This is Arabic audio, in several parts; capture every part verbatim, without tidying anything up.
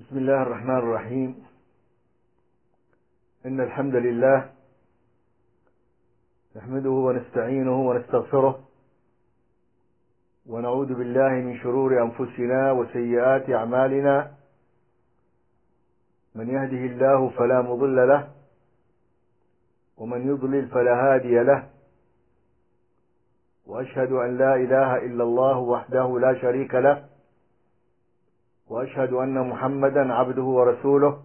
بسم الله الرحمن الرحيم. إن الحمد لله نحمده ونستعينه ونستغفره ونعوذ بالله من شرور أنفسنا وسيئات أعمالنا. من يهده الله فلا مضل له ومن يضلل فلا هادي له، وأشهد أن لا إله إلا الله وحده لا شريك له، وأشهد أن محمدا عبده ورسوله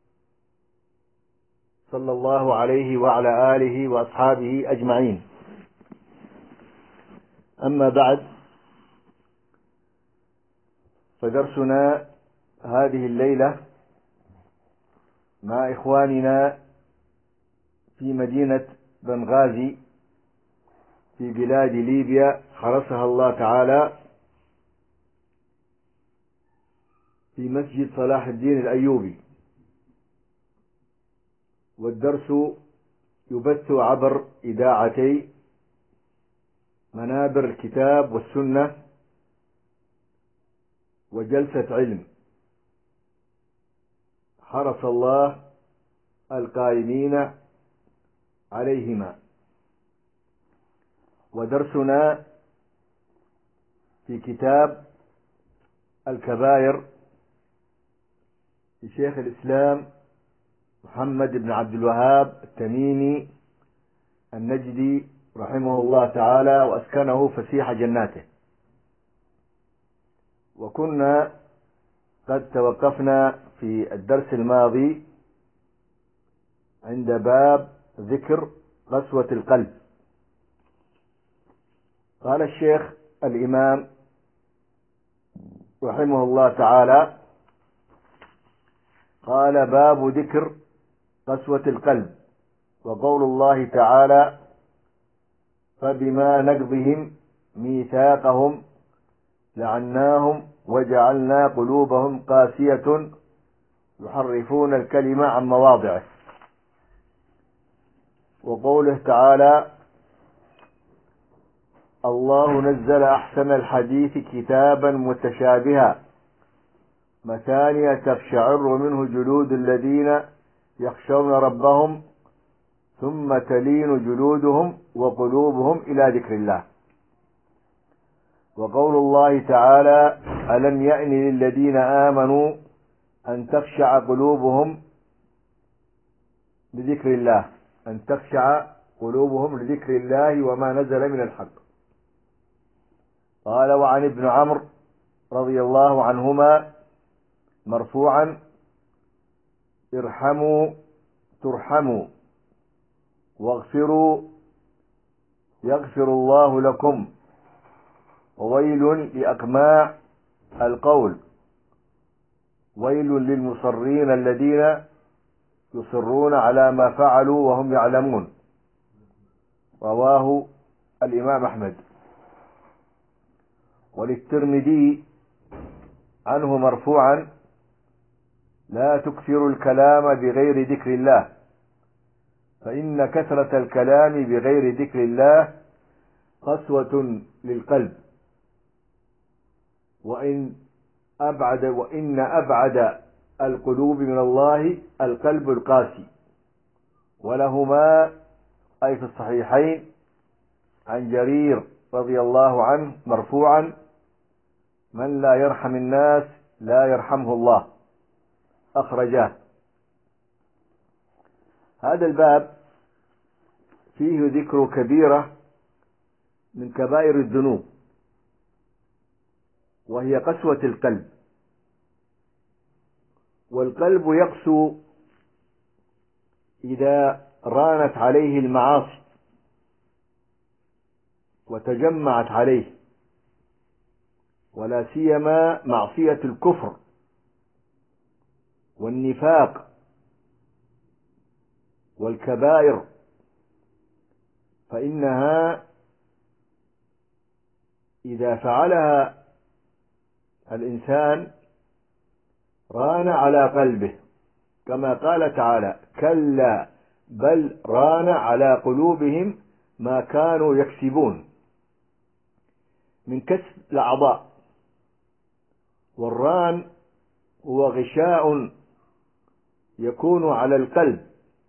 صلى الله عليه وعلى آله وأصحابه أجمعين. أما بعد، فدرسنا هذه الليلة مع إخواننا في مدينة بنغازي في بلاد ليبيا حرسها الله تعالى، في مسجد صلاح الدين الأيوبي. والدرس يبث عبر إذاعتي منابر الكتاب والسنة وجلسة علم، حرس الله القائمين عليهما. ودرسنا في كتاب الكبائر لشيخ الإسلام محمد بن عبد الوهاب التميمي النجدي رحمه الله تعالى وأسكنه فسيح جناته. وكنا قد توقفنا في الدرس الماضي عند باب ذكر قسوة القلب. قال الشيخ الإمام رحمه الله تعالى: قال باب ذكر قسوة القلب. وقول الله تعالى: فبما نقضهم ميثاقهم لعناهم وجعلنا قلوبهم قاسية يحرفون الكلمة عن مواضعه. وقوله تعالى: الله نزل أحسن الحديث كتابا متشابها مثانية تقشعر منه جلود الذين يخشون ربهم ثم تلين جلودهم وقلوبهم إلى ذكر الله. وقول الله تعالى: ألم يأن للذين آمنوا أن تخشع قلوبهم لذكر الله أن تخشع قلوبهم لذكر الله وما نزل من الحق. قال: وعن ابن عمرو رضي الله عنهما مرفوعا: ارحموا ترحموا واغفروا يغفر الله لكم، وويل لأقماع القول، ويل للمصرين الذين يصرون على ما فعلوا وهم يعلمون. رواه الإمام أحمد. وللترمذي عنه مرفوعا: لا تكثروا الكلام بغير ذكر الله، فإن كثرة الكلام بغير ذكر الله قسوة للقلب، وإن أبعد وإن أبعد القلوب من الله القلب القاسي. ولهما أي في الصحيحين عن جرير رضي الله عنه مرفوعا: من لا يرحم الناس لا يرحمه الله. أخرجاه. هذا الباب فيه ذكر كبيرة من كبائر الذنوب، وهي قسوة القلب. والقلب يقسو إذا رانت عليه المعاصي وتجمعت عليه، ولا سيما معصية الكفر والنفاق والكبائر، فإنها إذا فعلها الإنسان ران على قلبه، كما قال تعالى: كلا بل ران على قلوبهم ما كانوا يكسبون من كسب الأعضاء. والران هو غشاء يكون على القلب،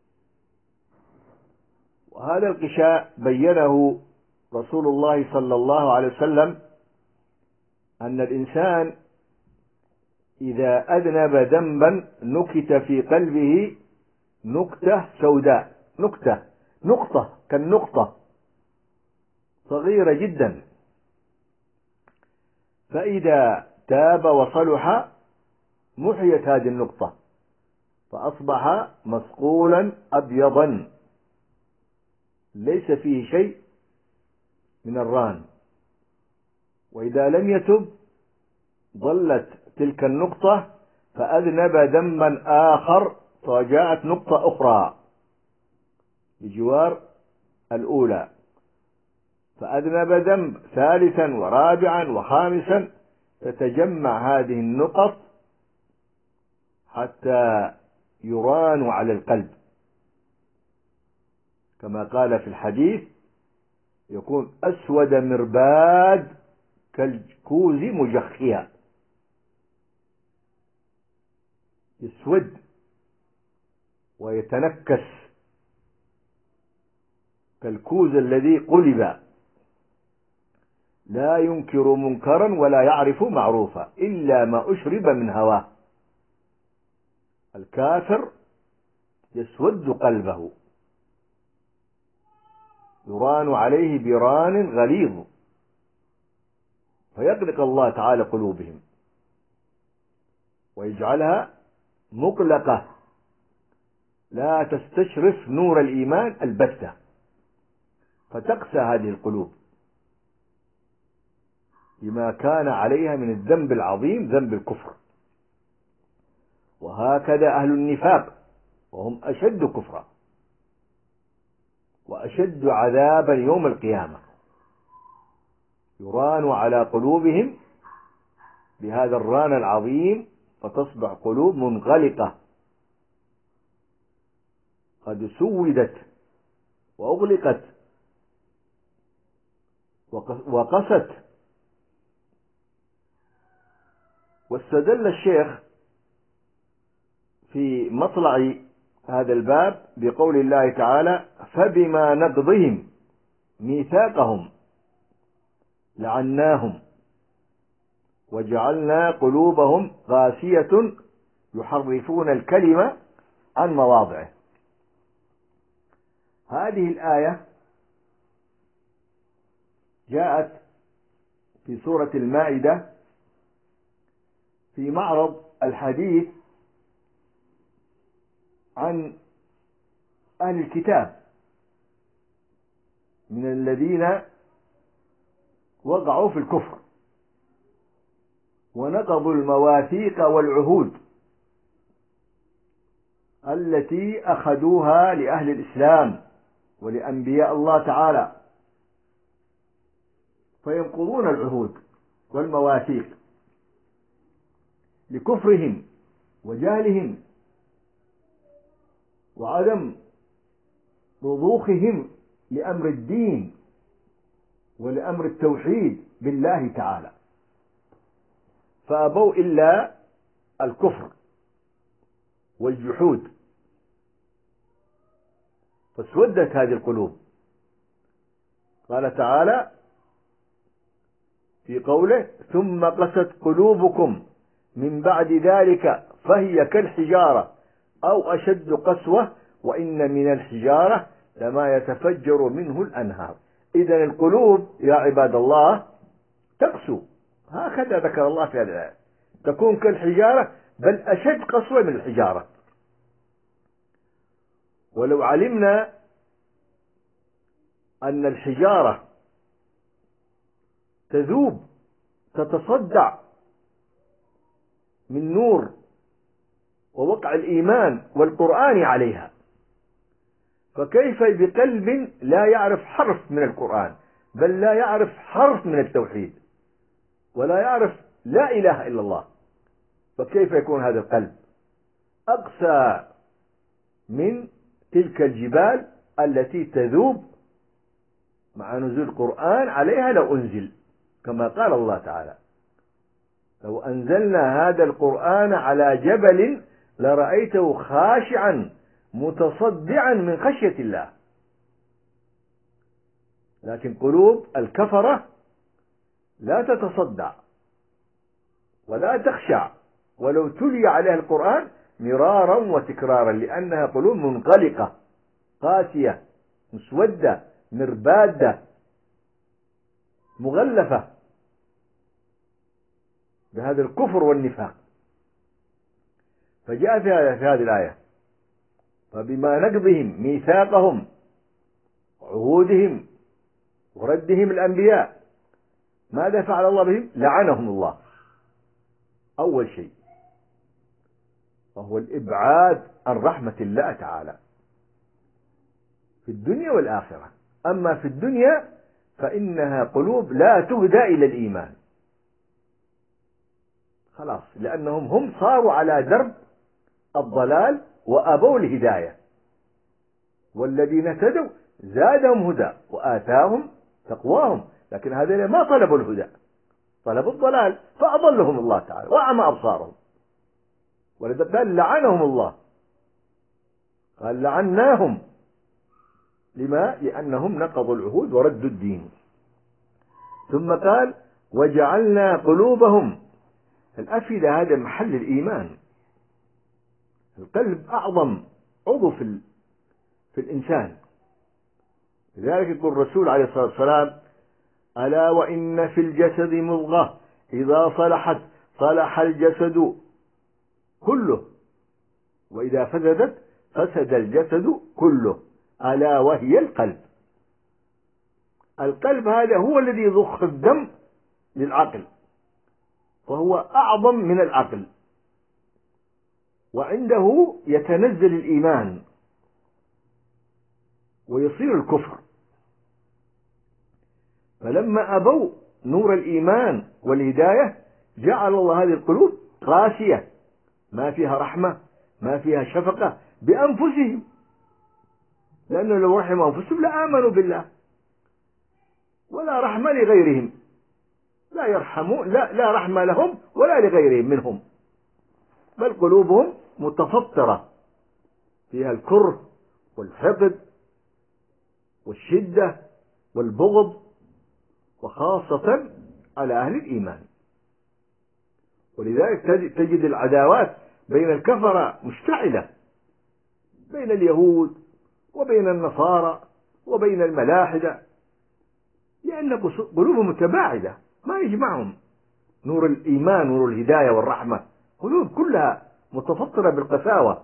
وهذا الغشاء بينه رسول الله صلى الله عليه وسلم أن الإنسان إذا أذنب ذنبا نكت في قلبه نكتة سوداء، نكتة نقطة كالنقطة صغيرة جدا، فإذا تاب وصلح محيت هذه النقطة فأصبح مصقولا أبيضا ليس فيه شيء من الران. وإذا لم يتب ظلت تلك النقطة فأذنب ذنبا آخر فجاءت نقطة أخرى بجوار الأولى، فأذنب ذنب ثالثا ورابعا وخامسا، تتجمع هذه النقط حتى يران على القلب، كما قال في الحديث: يكون أسود مرباد كالكوز مجخيا، يسود ويتنكس كالكوز الذي قلب، لا ينكر منكرا ولا يعرف معروفا إلا ما أشرب من هواه. الكافر يسود قلبه، يران عليه بران غليظ، فيغلق الله تعالى قلوبهم ويجعلها مغلقة لا تستشرف نور الإيمان البتة، فتقسى هذه القلوب بما كان عليها من الذنب العظيم، ذنب الكفر. وهكذا أهل النفاق وهم أشد كفرا وأشد عذابا يوم القيامة، يران على قلوبهم بهذا الران العظيم فتصبح قلوب منغلقة قد سودت وأغلقت وقست. واستدل الشيخ في مطلع هذا الباب بقول الله تعالى: فبما نقضهم ميثاقهم لعناهم وجعلنا قلوبهم قاسية يحرفون الكلمة عن مواضعه. هذه الآية جاءت في سورة المائدة في معرض الحديث عن أهل الكتاب من الذين وقعوا في الكفر ونقضوا المواثيق والعهود التي أخذوها لأهل الإسلام ولأنبياء الله تعالى، فينقضون العهود والمواثيق لكفرهم وجهلهم وعدم رضوخهم لأمر الدين ولأمر التوحيد بالله تعالى، فأبوا إلا الكفر والجحود، فاسودت هذه القلوب. قال تعالى في قوله: ثم قست قلوبكم من بعد ذلك فهي كالحجارة أو أشد قسوة وإن من الحجارة لما يتفجر منه الأنهار. إذن القلوب يا عباد الله تقسو، هكذا ذكر الله في هذه الآية، تكون كالحجارة بل أشد قسوة من الحجارة. ولو علمنا أن الحجارة تذوب تتصدع من نور ووقع الإيمان والقرآن عليها، فكيف بقلب لا يعرف حرف من القرآن بل لا يعرف حرف من التوحيد ولا يعرف لا إله إلا الله؟ فكيف يكون هذا القلب أقسى من تلك الجبال التي تذوب مع نزول القرآن عليها لو أنزل، كما قال الله تعالى. لو أنزلنا هذا القرآن على جبل لرأيته خاشعا متصدعا من خشية الله. لكن قلوب الكفرة لا تتصدع ولا تخشع ولو تلي عليها القرآن مرارا وتكرارا، لأنها قلوب منغلقة قاسية مسودة مربادة مغلفة بهذا الكفر والنفاق. فجاء في هذه الآية: فبما نقضهم ميثاقهم وعهودهم وردهم الأنبياء ماذا فعل الله بهم؟ لعنهم الله. أول شيء وهو الإبعاد عن رحمة الله تعالى في الدنيا والآخرة. أما في الدنيا فإنها قلوب لا تهدى إلى الإيمان خلاص، لأنهم هم صاروا على درب الضلال وأبوا الهداية، والذين اهتدوا زادهم هدى وآتاهم تقواهم. لكن هذين ما طلبوا الهدى، طلبوا الضلال فأضلهم الله تعالى وأعمى أبصارهم. ولذلك قال لعنهم الله، قال لعناهم. لما؟ لأنهم نقضوا العهود وردوا الدين. ثم قال وجعلنا قلوبهم. الأفئدة هذا محل الإيمان، القلب أعظم عضو في, في الإنسان. لذلك يقول الرسول عليه الصلاة والسلام: ألا وإن في الجسد مضغة إذا صلحت صلح الجسد كله وإذا فسدت فسد الجسد كله ألا وهي القلب. القلب هذا هو الذي يضخ الدم للعقل، فهو أعظم من العقل، وعنده يتنزل الإيمان ويصير الكفر. فلما أبوا نور الإيمان والهداية جعل الله هذه القلوب قاسية ما فيها رحمة ما فيها شفقة بأنفسهم، لأنه لو رحموا أنفسهم لآمنوا بالله، ولا رحمة لغيرهم، لا يرحمون، لا, لا رحمة لهم ولا لغيرهم منهم، بل قلوبهم متفطرة فيها الكره والحقد والشدة والبغض، وخاصة على أهل الإيمان. ولذلك تجد العداوات بين الكفرة مشتعلة، بين اليهود وبين النصارى وبين الملاحدة، لأن قلوبهم متباعدة ما يجمعهم نور الإيمان ونور الهداية والرحمة، قلوب كلها متفطرة بالقساوة.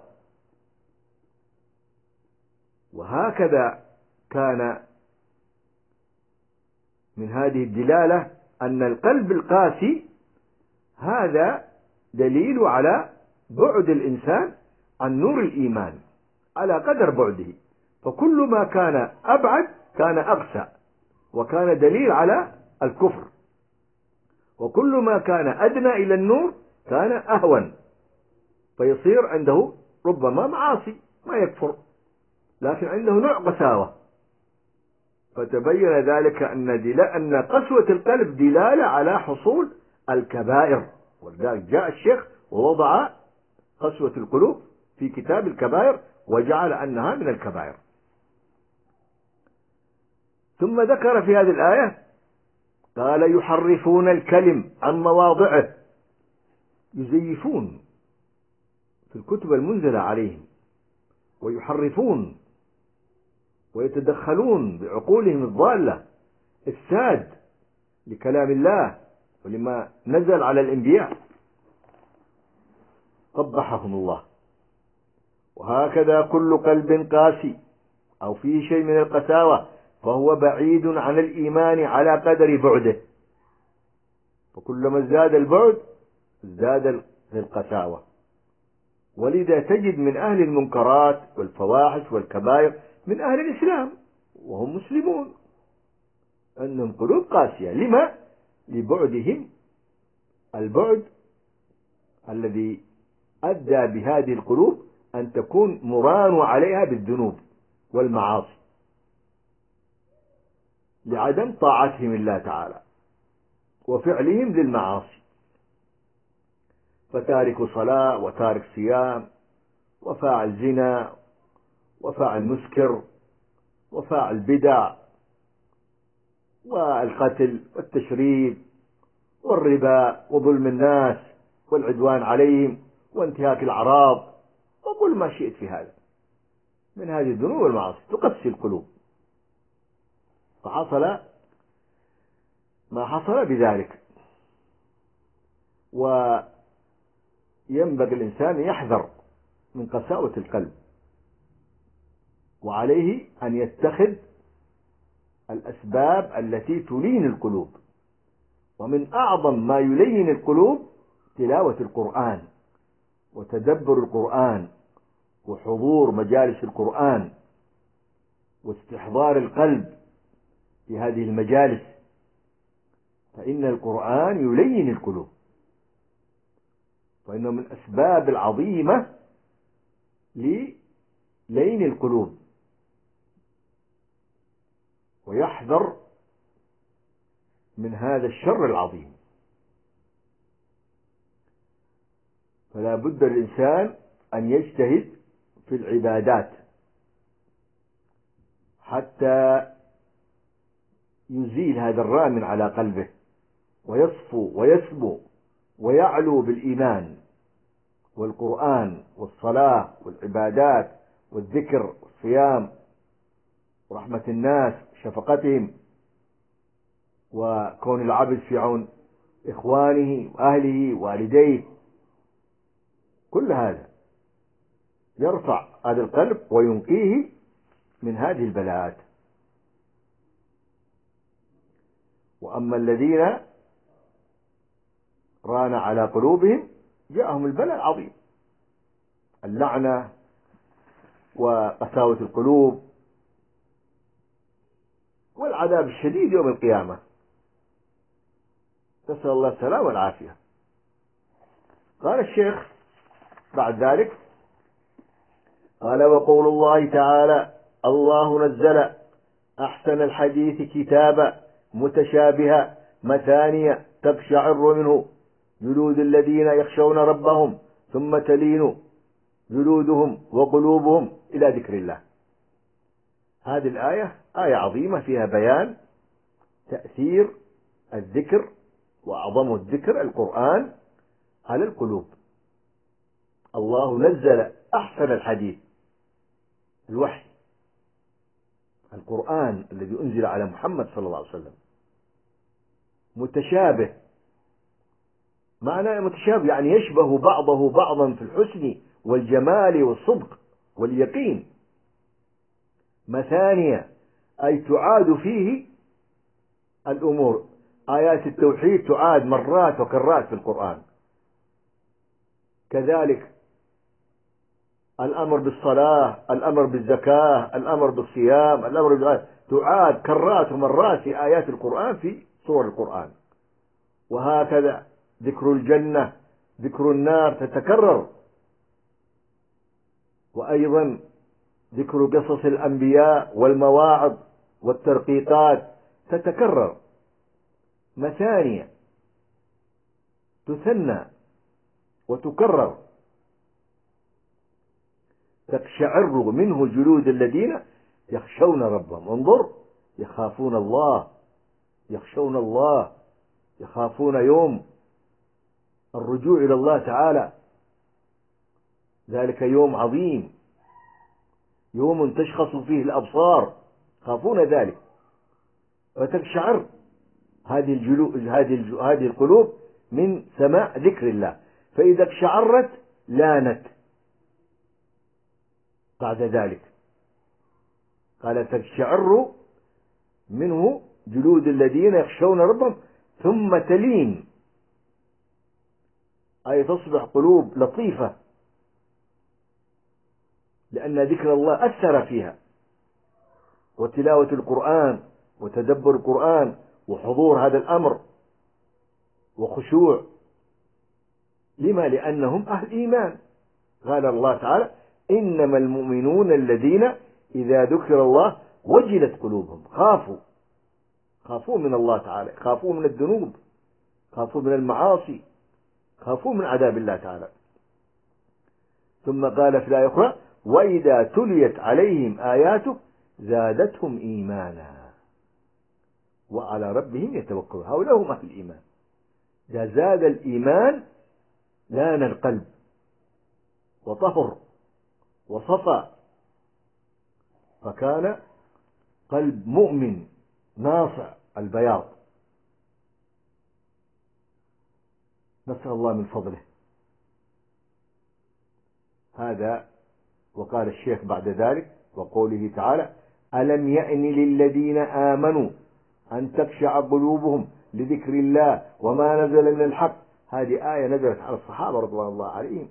وهكذا كان من هذه الدلالة أن القلب القاسي هذا دليل على بعد الإنسان عن نور الإيمان على قدر بعده، فكل ما كان أبعد كان أقسى وكان دليل على الكفر، وكل ما كان أدنى إلى النور كان أهون، فيصير عنده ربما معاصي ما يكفر لكن عنده نوع قساوة. فتبين ذلك أن دلالة أن قسوة القلب دلالة على حصول الكبائر. ولذلك جاء الشيخ ووضع قسوة القلوب في كتاب الكبائر وجعل أنها من الكبائر. ثم ذكر في هذه الآية قال يحرفون الكلم عن مواضعه، يزيفون في الكتب المنزلة عليهم ويحرفون ويتدخلون بعقولهم الضالة إفساد لكلام الله ولما نزل على الأنبياء قبحهم الله. وهكذا كل قلب قاسي أو فيه شيء من القساوة فهو بعيد عن الإيمان على قدر بعده، فكلما ازداد البعد ازداد القساوة. ولذا تجد من أهل المنكرات والفواحش والكبائر من أهل الإسلام وهم مسلمون أنهم قلوب قاسية. لما؟ لبعدهم البعد الذي أدى بهذه القلوب أن تكون مران عليها بالذنوب والمعاصي لعدم طاعتهم الله تعالى وفعلهم للمعاصي. فتارك صلاة وتارك صيام وفاعل زنا وفاعل مسكر وفاعل بدع والقتل والتشريد والربا وظلم الناس والعدوان عليهم وانتهاك الأعراض وكل ما شئت في هذا من هذه الذنوب والمعاصي تقسي القلوب. فحصل ما حصل بذلك. وينبغي الإنسان يحذر من قساوة القلب، وعليه أن يتخذ الأسباب التي تلين القلوب. ومن أعظم ما يلين القلوب تلاوة القرآن وتدبر القرآن وحضور مجالس القرآن واستحضار القلب في هذه المجالس، فإن القرآن يلين القلوب، وإنه من الأسباب العظيمة للين القلوب. ويحذر من هذا الشر العظيم. فلا بد للإنسان أن يجتهد في العبادات حتى يزيل هذا الران على قلبه ويصفو ويسمو ويعلو بالإيمان والقرآن والصلاة والعبادات والذكر والصيام ورحمة الناس شفقتهم وكون العبد في عون إخوانه وأهله والديه. كل هذا يرفع هذا القلب وينقيه من هذه البلاءات. وأما الذين ران على قلوبهم جاءهم البلاء العظيم، اللعنة وقساوة القلوب والعذاب الشديد يوم القيامة، نسأل الله السلامة والعافية. قال الشيخ بعد ذلك قال: وقول الله تعالى: الله نزل أحسن الحديث كتابا متشابها مثانية تقشعر منه جلود الذين يخشون ربهم ثم تلين جلودهم وقلوبهم إلى ذكر الله. هذه الآية آية عظيمة فيها بيان تأثير الذكر وأعظم الذكر القرآن على القلوب. الله نزل أحسن الحديث، الوحي القرآن الذي أنزل على محمد صلى الله عليه وسلم، متشابه. معنى متشابه يعني يشبه بعضه بعضا في الحسن والجمال والصدق واليقين. مثانية أي تعاد فيه الأمور، آيات التوحيد تعاد مرات وكرات في القرآن. كذلك الأمر بالصلاة، الأمر بالزكاة، الأمر بالصيام، الأمر بالغاية تعاد كرات ومرات في آيات القرآن في سور القرآن. وهكذا ذكر الجنة، ذكر النار تتكرر، وأيضا ذكر قصص الأنبياء والمواعظ والترقيقات تتكرر. مثانية تثنى وتكرر. تقشعر منه جلود الذين يخشون ربهم. انظر، يخافون الله، يخشون الله، يخافون يوم الرجوع إلى الله تعالى. ذلك يوم عظيم، يوم تشخص فيه الأبصار، يخافون ذلك. فتقشعر هذه الجلود، هذه هذه القلوب من سماع ذكر الله. فإذا اقشعرت لانت بعد ذلك. قال: تقشعر منه جلود الذين يخشون ربهم ثم تلين، أي تصبح قلوب لطيفة، لأن ذكر الله أثر فيها، وتلاوة القرآن وتدبر القرآن وحضور هذا الأمر وخشوع. لما؟ لأنهم أهل إيمان. قال الله تعالى: إنما المؤمنون الذين إذا ذكر الله وجلت قلوبهم. خافوا خافوا من الله تعالى، خافوا من الذنوب، خافوا من المعاصي، خافون من عذاب الله تعالى. ثم قال في الآية أخرى: وإذا تليت عليهم آياته زادتهم إيمانا وعلى ربهم يتوكلون. هؤلاء هم أهل الإيمان. إذا زاد الإيمان لان القلب وطهر وصفى، فكان قلب مؤمن ناصع البياض. نسأل الله من فضله. هذا. وقال الشيخ بعد ذلك وقوله تعالى: ألم يأن للذين آمنوا أن تخشع قلوبهم لذكر الله وما نزل من الحق. هذه آية نزلت على الصحابة رضوان الله عليهم،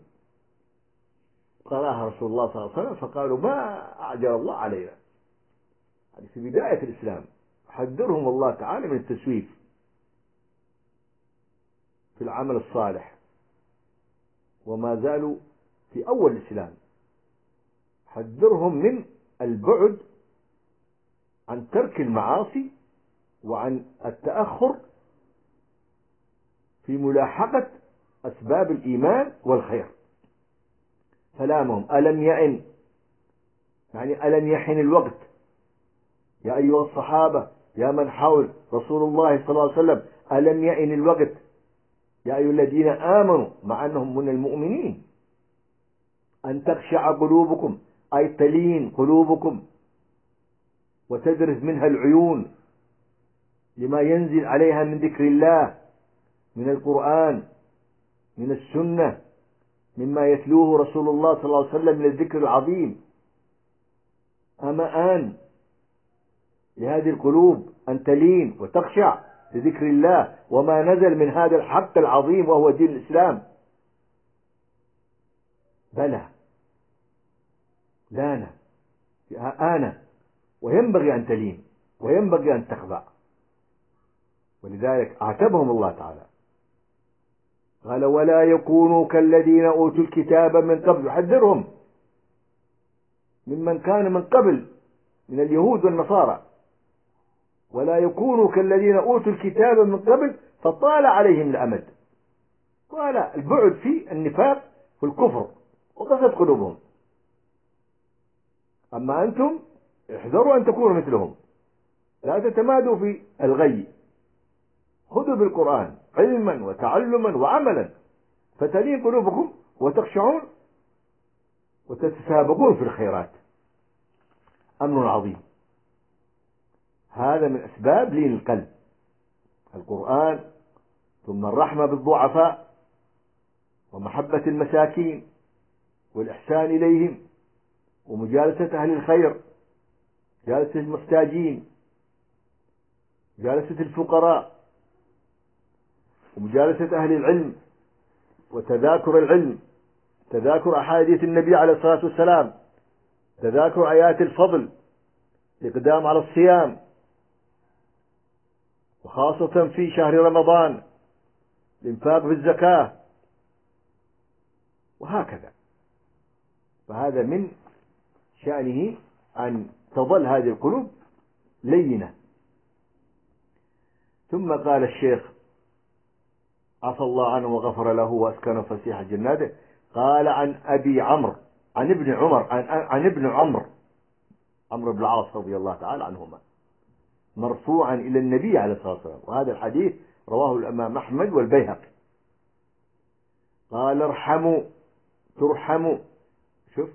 قرأها رسول الله صلى الله عليه وسلم فقالوا: ما أعجل الله علينا. هذه في بداية الإسلام. حذرهم الله تعالى من التسويف في العمل الصالح، وما زالوا في أول الإسلام. حذرهم من البعد عن ترك المعاصي وعن التأخر في ملاحقة أسباب الإيمان والخير. سلامهم. ألم يئن يعني ألم يحن الوقت يا أيها الصحابة يا من حول رسول الله صلى الله عليه وسلم، ألم يئن الوقت يا أيها الذين آمنوا، مع أنهم من المؤمنين، أن تخشع قلوبكم أي تلين قلوبكم وتذرف منها العيون لما ينزل عليها من ذكر الله، من القرآن، من السنة، مما يتلوه رسول الله صلى الله عليه وسلم من الذكر العظيم. أما آن لهذه القلوب أن تلين وتخشع لذكر الله وما نزل من هذا الحق العظيم وهو دين الإسلام. بلى لانا آنا، وينبغي أن تلين وينبغي أن تخضع. ولذلك أعتبهم الله تعالى، قال: ولا يكونوا كالذين أوتوا الكتاب من قبل. يحذرهم ممن كان من قبل من اليهود والنصارى. ولا يكونوا كالذين أوتوا الكتاب من قبل فطال عليهم الأمد. قال البعد في النفاق والكفر وقست قلوبهم. أما أنتم احذروا أن تكونوا مثلهم، لا تتمادوا في الغي. خذوا بالقرآن علما وتعلما وعملا فتلين قلوبكم وتخشعون وتتسابقون في الخيرات. أمر عظيم. هذا من أسباب لين القلب، القرآن، ثم الرحمة بالضعفاء ومحبة المساكين والإحسان إليهم ومجالسة أهل الخير، جالسة المحتاجين، جالسة الفقراء، ومجالسة أهل العلم وتذاكر العلم، تذاكر أحاديث النبي عليه الصلاة والسلام، تذاكر آيات الفضل، الإقدام على الصيام، وخاصة في شهر رمضان الإنفاق في الزكاة، وهكذا. فهذا من شأنه أن تظل هذه القلوب لينة. ثم قال الشيخ عفى الله عنه وغفر له وأسكنه فسيح جناته، قال عن أبي عمرو عن ابن عمر عن, عن ابن عمرو عمرو بن العاص رضي الله تعالى عنهما مرفوعا إلى النبي عليه الصلاة والسلام، وهذا الحديث رواه الإمام أحمد والبيهقي. قال: ارحموا ترحموا. شوف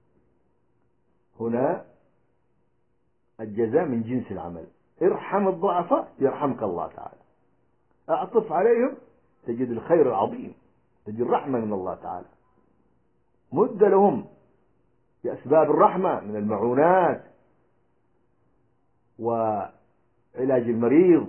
هنا الجزاء من جنس العمل. ارحم الضعفاء يرحمك الله تعالى. اعطف عليهم تجد الخير العظيم، تجد الرحمة من الله تعالى. مد لهم بأسباب الرحمة من المعونات وعلاج المريض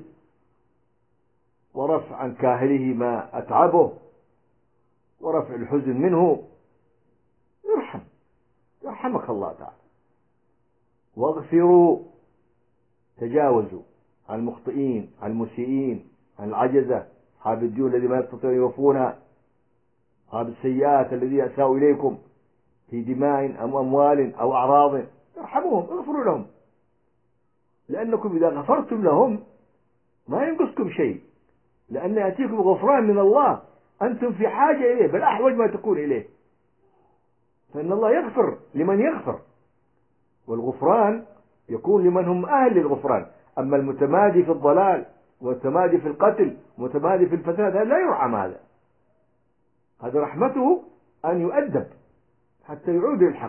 ورفع عن كاهله ما أتعبه ورفع الحزن منه. ارحم يرحمك الله تعالى. واغفروا تجاوزوا عن المخطئين، عن المسيئين، عن العجزة، أصحاب الديون الذي ما يستطيعون يوفونها، أصحاب السيئات الذين أساءوا إليكم في دماء أو أموال أو أعراض. ارحموهم، اغفروا لهم، لأنكم إذا غفرتم لهم ما ينقصكم شيء، لأن يأتيكم غفران من الله أنتم في حاجة إليه، بل أحوج ما تكون إليه، فإن الله يغفر لمن يغفر، والغفران يكون لمن هم أهل للغفران. أما المتمادي في الضلال والمتمادي في القتل والمتمادي في الفساد هذا لا يرحم، هذا هذا رحمته أن يؤدب حتى يعود للحق.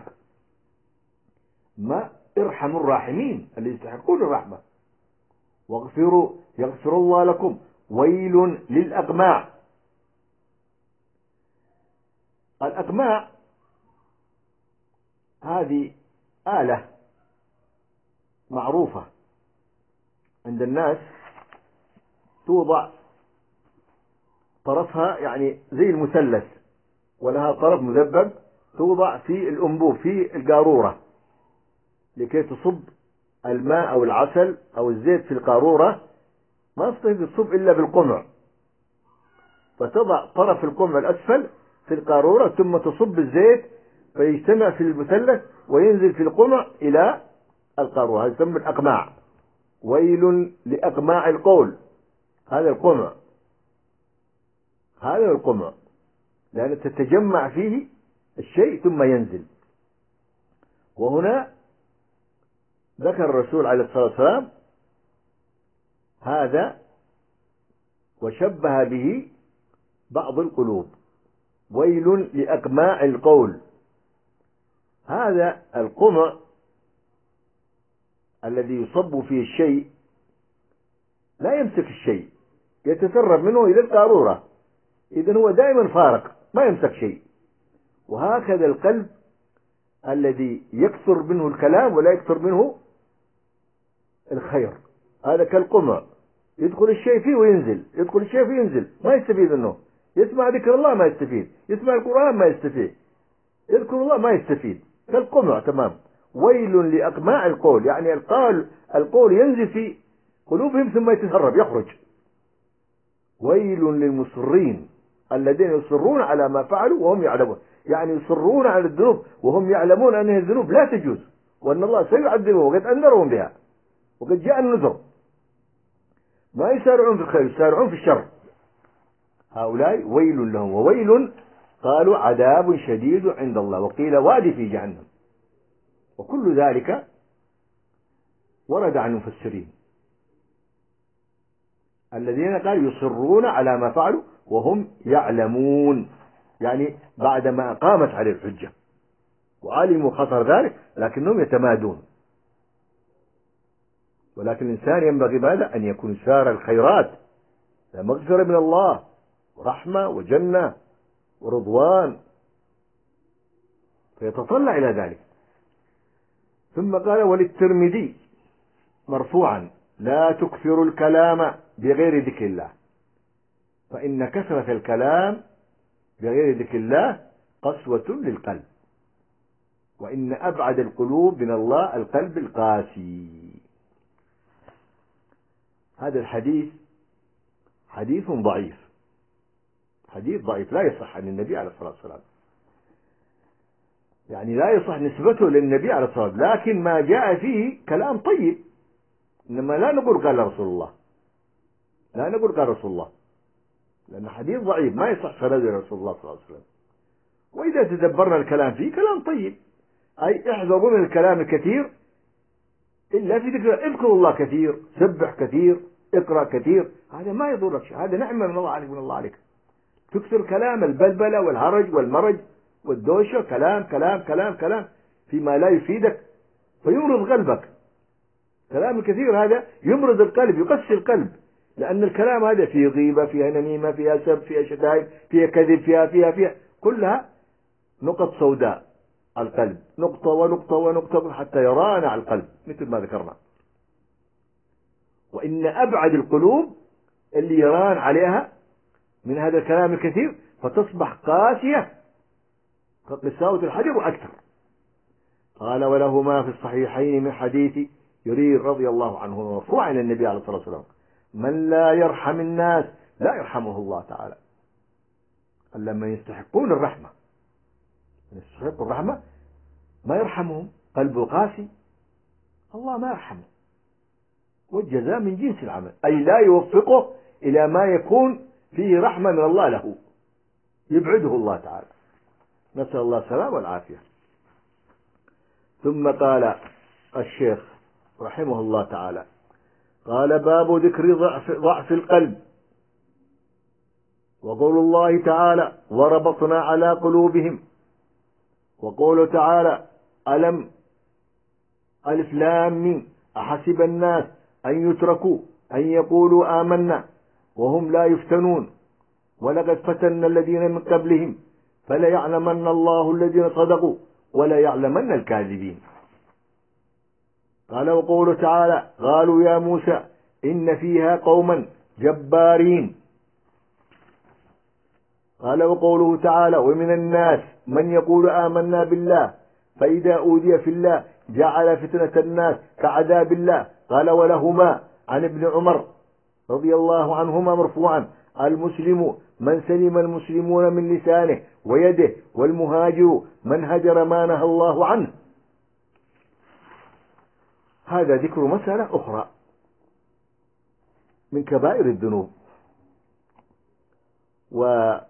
ما ارحموا الراحمين اللي يستحقون الرحمة. واغفروا يغفر الله لكم، ويل للأقماع. الأقماع هذه آلة معروفة عند الناس، توضع طرفها يعني زي المثلث ولها طرف مذبب، توضع في الأنبوب في القارورة لكي تصب الماء أو العسل أو الزيت في القارورة. ما تستطيع تصب إلا بالقمع، فتضع طرف القمع الأسفل في القارورة ثم تصب الزيت فيجتمع في المثلث وينزل في القمع إلى القارورة. هذا يسمى الأقماع. ويل لأقماع القول، هذا القمع، هذا القمع، لأن تتجمع فيه الشيء ثم ينزل. وهنا ذكر الرسول عليه الصلاة والسلام هذا وشبه به بعض القلوب. ويل لأقماع القول، هذا القمع الذي يصب فيه الشيء لا يمسك الشيء، يتسرب منه إلى القارورة، إذن هو دائما فارق ما يمسك شيء. وهكذا القلب الذي يكثر منه الكلام ولا يكثر منه الخير، هذا كالقمع، يدخل الشيء فيه وينزل، يدخل الشيء فيه وينزل، ما يستفيد منه. يسمع ذكر الله ما يستفيد، يسمع القرآن ما يستفيد، يذكر الله ما يستفيد، كالقمع تمام. ويل لأقماع القول، يعني القول القول ينزل في قلوبهم ثم يتسرب يخرج. ويل للمصرين الذين يصرون على ما فعلوا وهم يعلمون، يعني يصرون على الذنوب وهم يعلمون أن الذنوب لا تجوز وأن الله سيعذبهم وقد أنذرهم بها وقد جاء النذر. ما يسارعون في الخير، يسارعون في الشر. هؤلاء ويل لهم. وويل قالوا عذاب شديد عند الله، وقيل وادي في جهنم. وكل ذلك ورد عن المفسرين الذين قالوا يصرون على ما فعلوا وهم يعلمون، يعني بعدما قامت عليه الحجة وعلموا خطر ذلك لكنهم يتمادون. ولكن الإنسان ينبغي ماذا؟ أن يكون سار الخيرات، مغفرة من الله ورحمة وجنة ورضوان، فيتطلع إلى ذلك. ثم قال وللترمذي مرفوعا لا تكثروا الكلام بغير ذكر الله، فإن كثرة الكلام بغير ذكر الله قسوة للقلب، وإن أبعد القلوب من الله القلب القاسي. هذا الحديث حديث ضعيف، حديث ضعيف لا يصح عن النبي عليه الصلاة والسلام، يعني لا يصح نسبته للنبي عليه الصلاة والسلام، لكن ما جاء فيه كلام طيب. إنما لا نقول قال رسول الله، لا نقول قال رسول الله، لأن حديث ضعيف ما يصح سند رسول الله صلى الله عليه وسلم. وإذا تدبرنا الكلام فيه كلام طيب، أي احذروا من الكلام الكثير إلا في ذكر، اذكروا الله كثير، سبح كثير، اقرأ كثير، هذا ما يضرك شيء، هذا نعمة من الله عليك من الله عليك. تكثر كلام البلبلة والهرج والمرج والدوشة، كلام كلام كلام كلام فيما لا يفيدك فيمرض قلبك. كلام الكثير هذا يمرض القلب، يقسي القلب، لأن الكلام هذا فيه غيبة، فيها نميمة، فيها سب، فيها شتائم، فيها كذب، فيها فيها فيها كلها نقط سوداء على القلب، نقطة ونقطة ونقطة حتى يرانع القلب مثل ما ذكرنا. وإن أبعد القلوب اللي يران عليها من هذا الكلام الكثير فتصبح قاسية كقساوة الحجر وأكثر. قال ولهما في الصحيحين من حديث جرير رضي الله عنه مرفوعا إلى النبي عليه الصلاة والسلام من لا يرحم الناس لا يرحمه الله تعالى. لما يستحقون الرحمة، من يستحقوا الرحمة ما يرحمهم، قلبه قاسي، الله ما يرحمه. والجزاء من جنس العمل، أي لا يوفقه إلى ما يكون فيه رحمة من الله له، يبعده الله تعالى، نسأل الله السلامة والعافية. ثم قال الشيخ رحمه الله تعالى: قال: باب ذكر ضعف, ضعف القلب. وقول الله تعالى: وربطنا على قلوبهم. وقوله تعالى: ألم ألف لام ميم أحسب الناس أن يتركوا أن يقولوا آمنا وهم لا يفتنون ولقد فتنا الذين من قبلهم فليعلمن الله الذين صدقوا وليعلمن الكاذبين. قال: وقوله تعالى: قالوا يا موسى إن فيها قوما جبارين. قال: وقوله تعالى: ومن الناس من يقول آمنا بالله فإذا أوذي في الله جعل فتنة الناس كعذاب الله. قال: ولهما عن ابن عمر رضي الله عنهما مرفوعا: المسلم من سلم المسلمون من لسانه ويده، والمهاجر من هجر ما نهى الله عنه. هذا ذكر مسألة أخرى من كبائر الذنوب، ولعلنا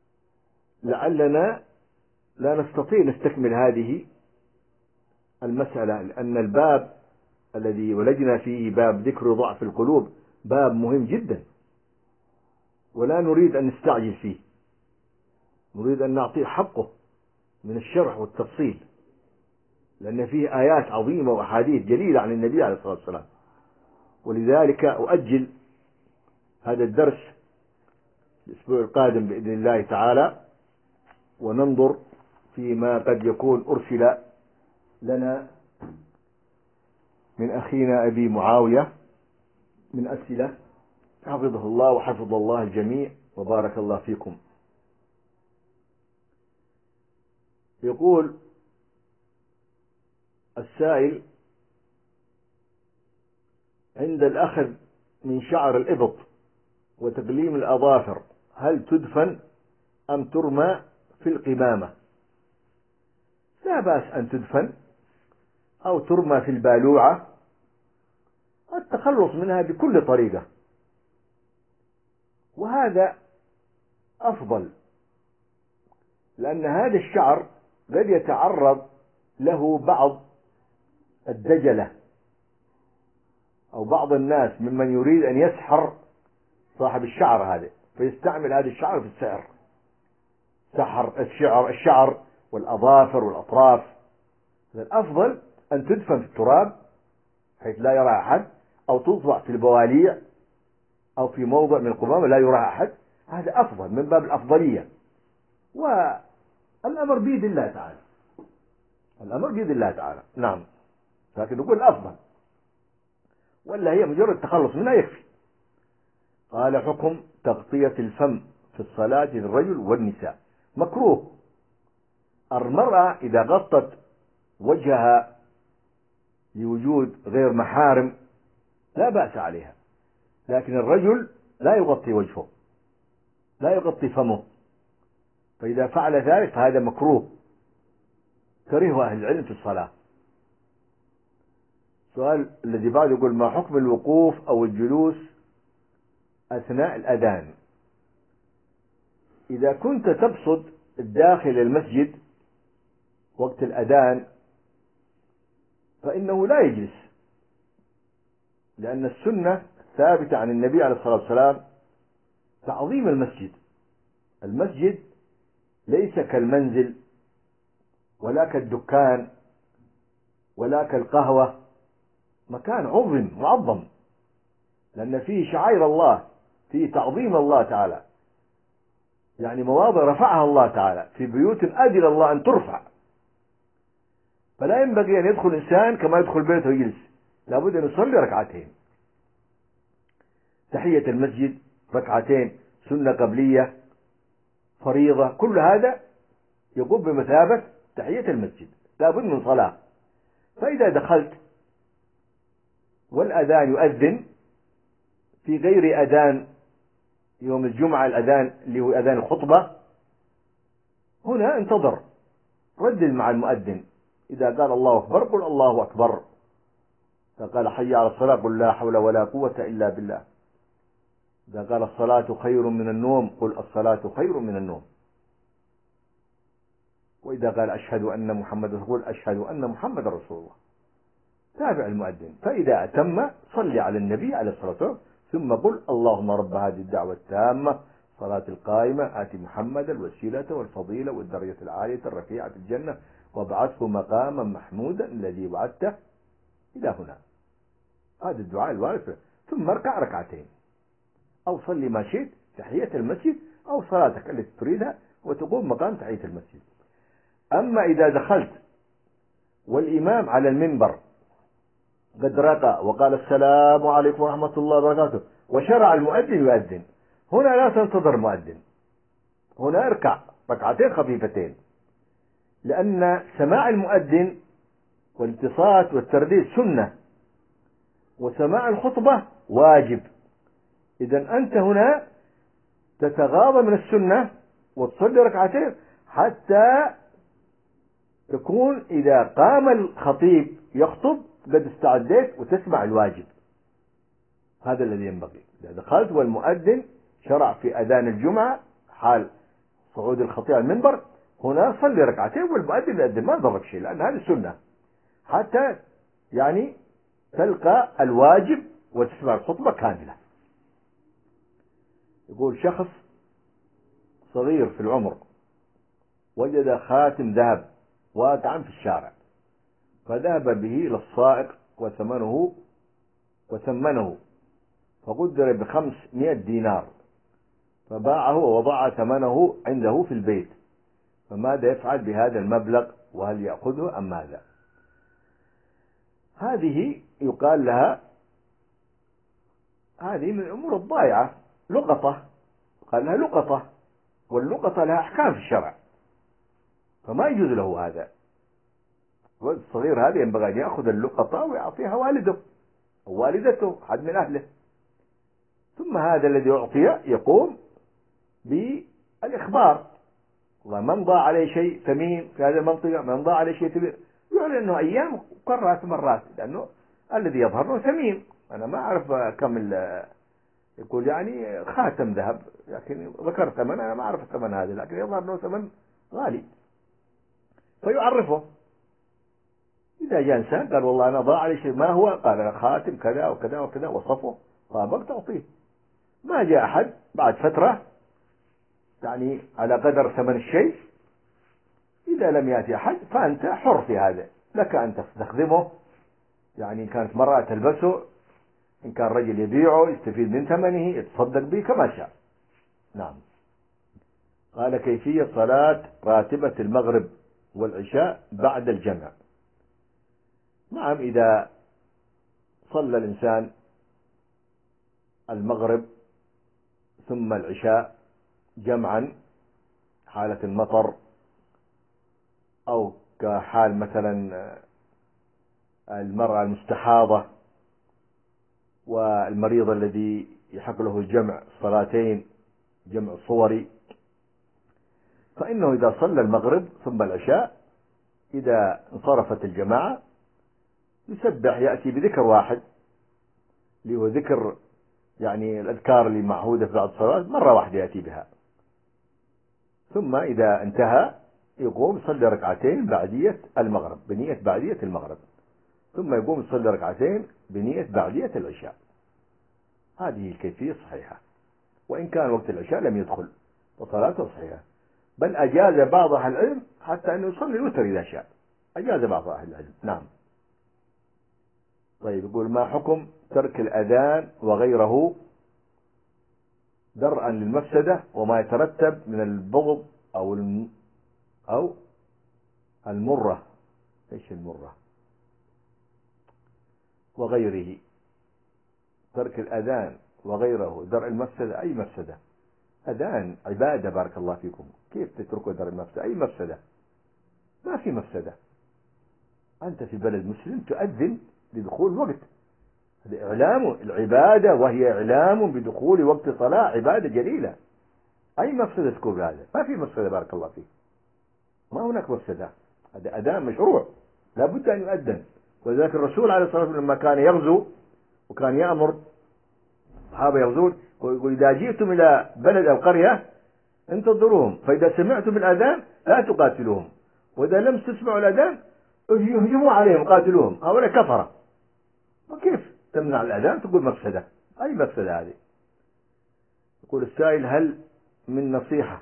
لا نستطيع نستكمل هذه المسألة، لأن الباب الذي ولجنا فيه باب ذكر ضعف القلوب باب مهم جدا، ولا نريد أن نستعجل فيه، نريد أن نعطيه حقه من الشرح والتفصيل، لأن فيه آيات عظيمة وأحاديث جليلة عن النبي عليه الصلاة والسلام. ولذلك أؤجل هذا الدرس الأسبوع القادم بإذن الله تعالى، وننظر فيما قد يكون أرسل لنا من أخينا أبي معاوية من أسئلة، حفظه الله وحفظ الله الجميع وبارك الله فيكم. يقول السائل: عند الأخذ من شعر الإبط وتقليم الأظافر هل تدفن أم ترمى في القمامة؟ لا بأس أن تدفن أو ترمى في البالوعة، التخلص منها بكل طريقة، وهذا أفضل، لأن هذا الشعر قد يتعرض له بعض الدجلة أو بعض الناس ممن يريد أن يسحر صاحب الشعر هذا، فيستعمل هذا الشعر في السحر، سحر الشعر الشعر والأظافر والأطراف. الأفضل أن تدفن في التراب حيث لا يرى أحد، أو توضع في البواليع أو في موضع من القمامة لا يرى أحد، هذا أفضل من باب الأفضلية. والأمر بيد الله تعالى، الأمر بيد الله تعالى، نعم، لكن نقول الأفضل، ولا هي مجرد التخلص منها يكفي. قال: حكم تغطية الفم في الصلاة للرجل والنساء. مكروه. المرأة إذا غطت وجهها لوجود غير محارم لا بأس عليها، لكن الرجل لا يغطي وجهه، لا يغطي فمه، فإذا فعل ذلك فهذا مكروه كرهه أهل العلم في الصلاة. السؤال الذي بعد يقول: ما حكم الوقوف أو الجلوس أثناء الأذان؟ إذا كنت تقصد داخل المسجد وقت الأذان فإنه لا يجلس، لأن السنة ثابتة عن النبي عليه الصلاة والسلام تعظيم المسجد. المسجد ليس كالمنزل ولا كالدكان ولا كالقهوة، مكان عظم معظم، لأن فيه شعائر الله، فيه تعظيم الله تعالى، يعني مواضع رفعها الله تعالى، في بيوت أذن الله أن ترفع، فلا ينبغي أن يدخل إنسان كما يدخل بيته ويجلس، لابد أن يصلي ركعتين. تحية المسجد ركعتين، سنة قبلية، فريضة، كل هذا يقوم بمثابة تحية المسجد، لابد من صلاة. فإذا دخلت والأذان يؤذن في غير أذان يوم الجمعة، الأذان اللي هو أذان الخطبة، هنا انتظر، ردد مع المؤذن، إذا قال الله أكبر قل الله أكبر، إذا قال حي على الصلاة قل لا حول ولا قوة إلا بالله، إذا قال الصلاة خير من النوم قل الصلاة خير من النوم. وإذا قال أشهد أن محمد تقول أشهد أن محمد رسول الله. تابع المؤذن. فإذا أتم صلي على النبي عليه الصلاة والسلام ثم قل اللهم رب هذه الدعوة التامة صلاة القائمة آتي محمد الوسيلة والفضيلة والدرجة العالية الرفيعة في الجنة وابعثه مقاما محمودا الذي وعدته إلى هنا. هذا الدعاء الوارد. ثم اركع ركعتين أو صلي ما شئت تحية المسجد أو صلاتك التي تريدها وتقوم مقام تحية المسجد. أما إذا دخلت والإمام على المنبر قد رقى وقال السلام عليكم ورحمة الله وبركاته وشرع المؤذن يؤذن، هنا لا تنتظر مؤذن، هنا اركع ركعتين خفيفتين، لأن سماع المؤذن والانتصات والترديد سنة وسماع الخطبة واجب. إذا أنت هنا تتغاضى من السنة وتصلي ركعتين حتى تكون إذا قام الخطيب يخطب قد استعديت وتسمع الواجب. هذا الذي ينبغي. إذا دخلت والمؤذن شرع في أذان الجمعة حال صعود الخطيب على المنبر، هنا صلي ركعتين والمؤذن يؤذن ما ضرك شيء، لأن هذه السنة حتى يعني تلقى الواجب وتسمع الخطبة كاملة. يقول شخص صغير في العمر وجد خاتم ذهب واقعا في الشارع فذهب به إلى السائق وثمنه وثمنه فقدر بخمسمائة دينار فباعه ووضع ثمنه عنده في البيت، فماذا يفعل بهذا المبلغ وهل يأخذه أم ماذا؟ هذه يقال لها هذه من الأمور الضائعة، لقطة، قال لها لقطة، واللقطة لها أحكام في الشرع فما يجوز له هذا. الصغير هذا ينبغي أن يأخذ اللقطة ويعطيها والده أو والدته حد من أهله. ثم هذا الذي أعطي يقوم بالإخبار، ومن ضاع عليه شيء ثمين في هذه المنطقة، من ضاع عليه شيء ثمين، يعلن أنه أيام وكرات مرات، لأنه الذي يظهر له ثمين. أنا ما أعرف كم، يقول يعني خاتم ذهب لكن ذكر ثمن، أنا ما أعرف الثمن هذا لكن يظهر له ثمن غالي فيعرفه. إذا جاء إنسان قال والله أنا ضاع علي شيء، ما هو؟ قال أنا خاتم كذا وكذا وكذا وصفه، طابق تعطيه. ما جاء أحد بعد فترة يعني على قدر ثمن الشيء، إذا لم يأتي أحد فأنت حر في هذا، لك أن تستخدمه، يعني إن كانت مرأة تلبسه، إن كان رجل يبيعه يستفيد من ثمنه يتصدق به كما شاء. نعم. قال كيفية صلاة راتبة المغرب والعشاء بعد الجمع. نعم، إذا صلى الإنسان المغرب ثم العشاء جمعا حالة المطر أو كحال مثلا المرأة المستحاضة والمريض الذي يحق له الجمع صلاتين جمع صوري، فإنه إذا صلى المغرب ثم العشاء إذا انصرفت الجماعة يسبح، يأتي بذكر واحد اللي هو ذكر يعني الأذكار اللي معهودة في بعض الصلوات مرة واحدة يأتي بها، ثم إذا انتهى يقوم يصلي ركعتين بعدية المغرب بنية بعدية المغرب، ثم يقوم يصلي ركعتين بنية بعدية العشاء. هذه الكيفية صحيحة، وإن كان وقت العشاء لم يدخل وصلاته صحيحة، بل أجاز بعض أهل العلم حتى أنه يصلي الوتر إذا شاء، أجاز بعض أهل العلم. نعم. طيب، يقول ما حكم ترك الأذان وغيره درءا للمفسدة وما يترتب من البغض أو الم... أو المرة، إيش المرة وغيره، ترك الأذان وغيره درء المفسدة، أي مفسدة؟ أذان عبادة بارك الله فيكم، كيف تتركوا درء المفسدة؟ أي مفسدة؟ ما في مفسدة، أنت في بلد مسلم تؤذن لدخول وقت، هذا إعلام العبادة وهي إعلام بدخول وقت صلاة، عبادة جليلة، أي مفسدة تكون هذا؟ ما في مفسدة بارك الله فيك، ما هناك مفسدة، هذا أذان مشروع لا بد أن يؤذن. وذلك الرسول عليه الصلاة والسلام لما كان يغزو وكان يأمر الصحابة يغزون ويقول إذا جئتم إلى بلد أو قرية انتظروهم، فإذا سمعتم الأذان لا تقاتلوهم، وإذا لم تسمعوا الأذان يهجموا عليهم قاتلوهم، هؤلاء كفرة. وكيف تمنع الأذان تقول مفسدة؟ أي مفسدة هذه؟ يقول السائل: هل من نصيحة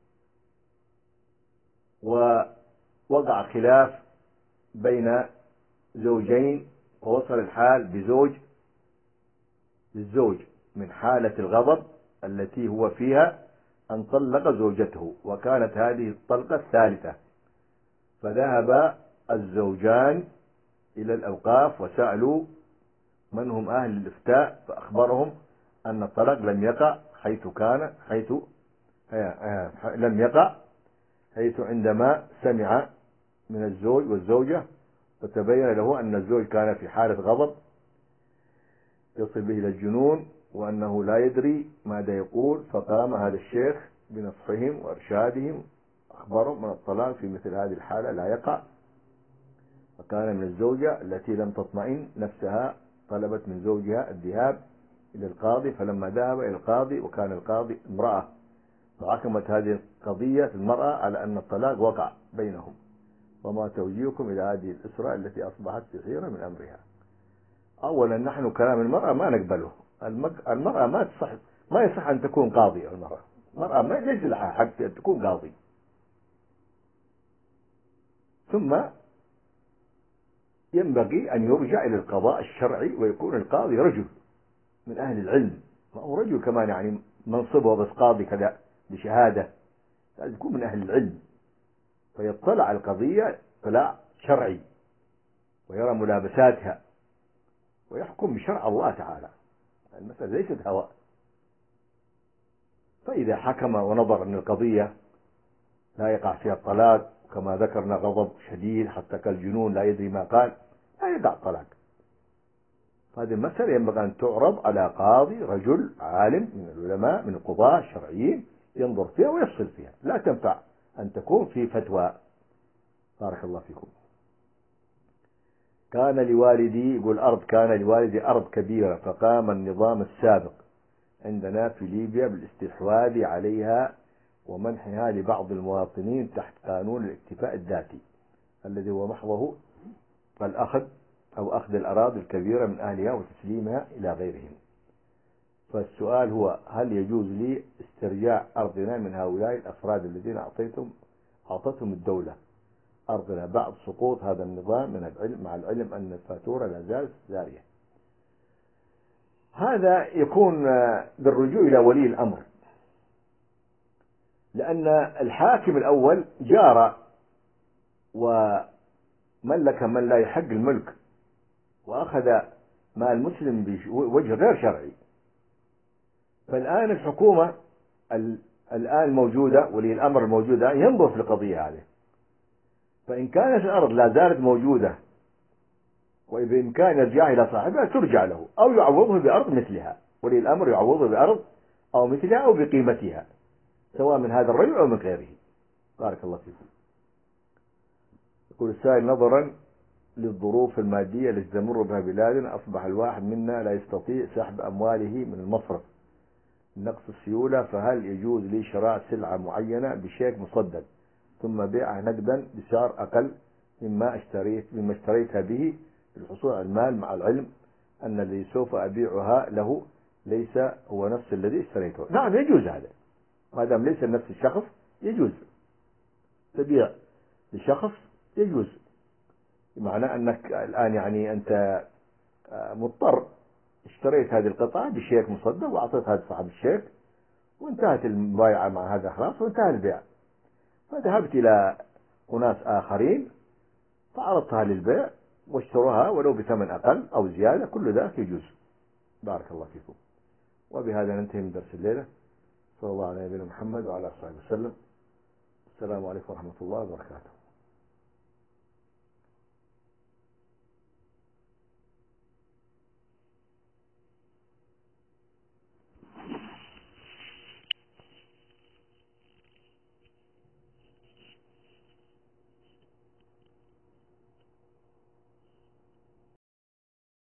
ووقع خلاف بين زوجين ووصل الحال بزوج للزوج من حالة الغضب التي هو فيها أن طلق زوجته، وكانت هذه الطلقة الثالثة، فذهب الزوجان إلى الأوقاف وسألوا من هم أهل الإفتاء، فأخبرهم أن الطلاق لم يقع حيث كان حيث لم يقع حيث عندما سمع من الزوج والزوجة وتبين له أن الزوج كان في حالة غضب يصل به إلى الجنون وأنه لا يدري ماذا يقول، فقام هذا الشيخ بنصحهم وإرشادهم، أخبرهم أن الطلاق في مثل هذه الحالة لا يقع. فكان من الزوجة التي لم تطمئن نفسها طلبت من زوجها الذهاب إلى القاضي، فلما ذهب إلى القاضي وكان القاضي امرأة، فحكمت هذه القضية المرأة على أن الطلاق وقع بينهم. وما توجيهكم إلى هذه الأسرة التي أصبحت في حيرة من أمرها؟ أولا نحن كلام المرأة ما نقبله. المرأة ما تصح ما يصح أن تكون قاضية. المرأة المرأة ما ليس لها حق أن تكون قاضي. ثم ينبغي أن يرجع إلى القضاء الشرعي ويكون القاضي رجل من أهل العلم، ما هو رجل كمان يعني منصبه بس قاضي كذا بشهادة، لازم يكون من أهل العلم فيطلع على القضية اطلاع شرعي ويرى ملابساتها ويحكم بشرع الله تعالى. المسألة ليست هواء. فإذا حكم ونظر أن القضية لا يقع فيها الطلاق كما ذكرنا غضب شديد حتى كالجنون لا يدري ما قال، لا يقع الطلاق. هذه المسألة ينبغي أن تعرض على قاضي رجل عالم من العلماء من القضاة الشرعيين ينظر فيها ويفصل فيها، لا تنفع أن تكون في فتوى. بارك الله فيكم. كان لوالدي يقول أرض كان لوالدي أرض كبيرة، فقام النظام السابق عندنا في ليبيا بالاستحواذ عليها ومنحها لبعض المواطنين تحت قانون الاكتفاء الذاتي الذي هو محضه الأخذ أو أخذ الأراضي الكبيرة من أهلها وتسليمها إلى غيرهم. فالسؤال هو: هل يجوز لي استرجاع أرضنا من هؤلاء الأفراد الذين أعطيتهم أعطتهم الدولة أرضنا بعد سقوط هذا النظام من العلم مع العلم أن الفاتورة لا زالت جارية؟ هذا يكون بالرجوع إلى ولي الأمر، لأن الحاكم الأول جار وملك من لا يحق الملك وأخذ مال المسلم بوجه غير شرعي. فالآن الحكومة الآن موجودة، ولي الأمر الموجودة ينظر في القضية هذه، فإن كانت الأرض لا زالت موجودة وبإمكان يرجع إلى صاحبها ترجع له أو يعوضه بأرض مثلها. ولي الأمر يعوضه بأرض أو مثلها أو بقيمتها سواء من هذا الرجل أو من غيره. بارك الله فيكم. يقول السائل: نظرا للظروف المادية التي تمر بها بلادنا أصبح الواحد منا لا يستطيع سحب أمواله من المصرف نقص السيولة، فهل يجوز لي شراء سلعة معينة بشيك مصدق ثم بيعها نقدا بسعر أقل مما اشتريت مما اشتريتها به للحصول على المال، مع العلم أن الذي سوف أبيعها له ليس هو نفس الذي اشتريته؟ نعم يجوز هذا، ما دام ليس نفس الشخص يجوز تبيع لشخص، يجوز. بمعنى أنك الآن يعني أنت مضطر اشتريت هذه القطعة بشيك مصدق وأعطيت هذا صاحب الشيك وانتهت المبايعة مع هذا خلاص وانتهى البيع، فذهبت إلى أناس آخرين فعرضتها للبيع واشتروها ولو بثمن أقل أو زيادة، كل ذلك يجوز. بارك الله فيكم. وبهذا ننتهي من درس الليلة. صلى الله على نبينا محمد وعلى آله وصحبه وسلم. السلام عليكم ورحمة الله وبركاته.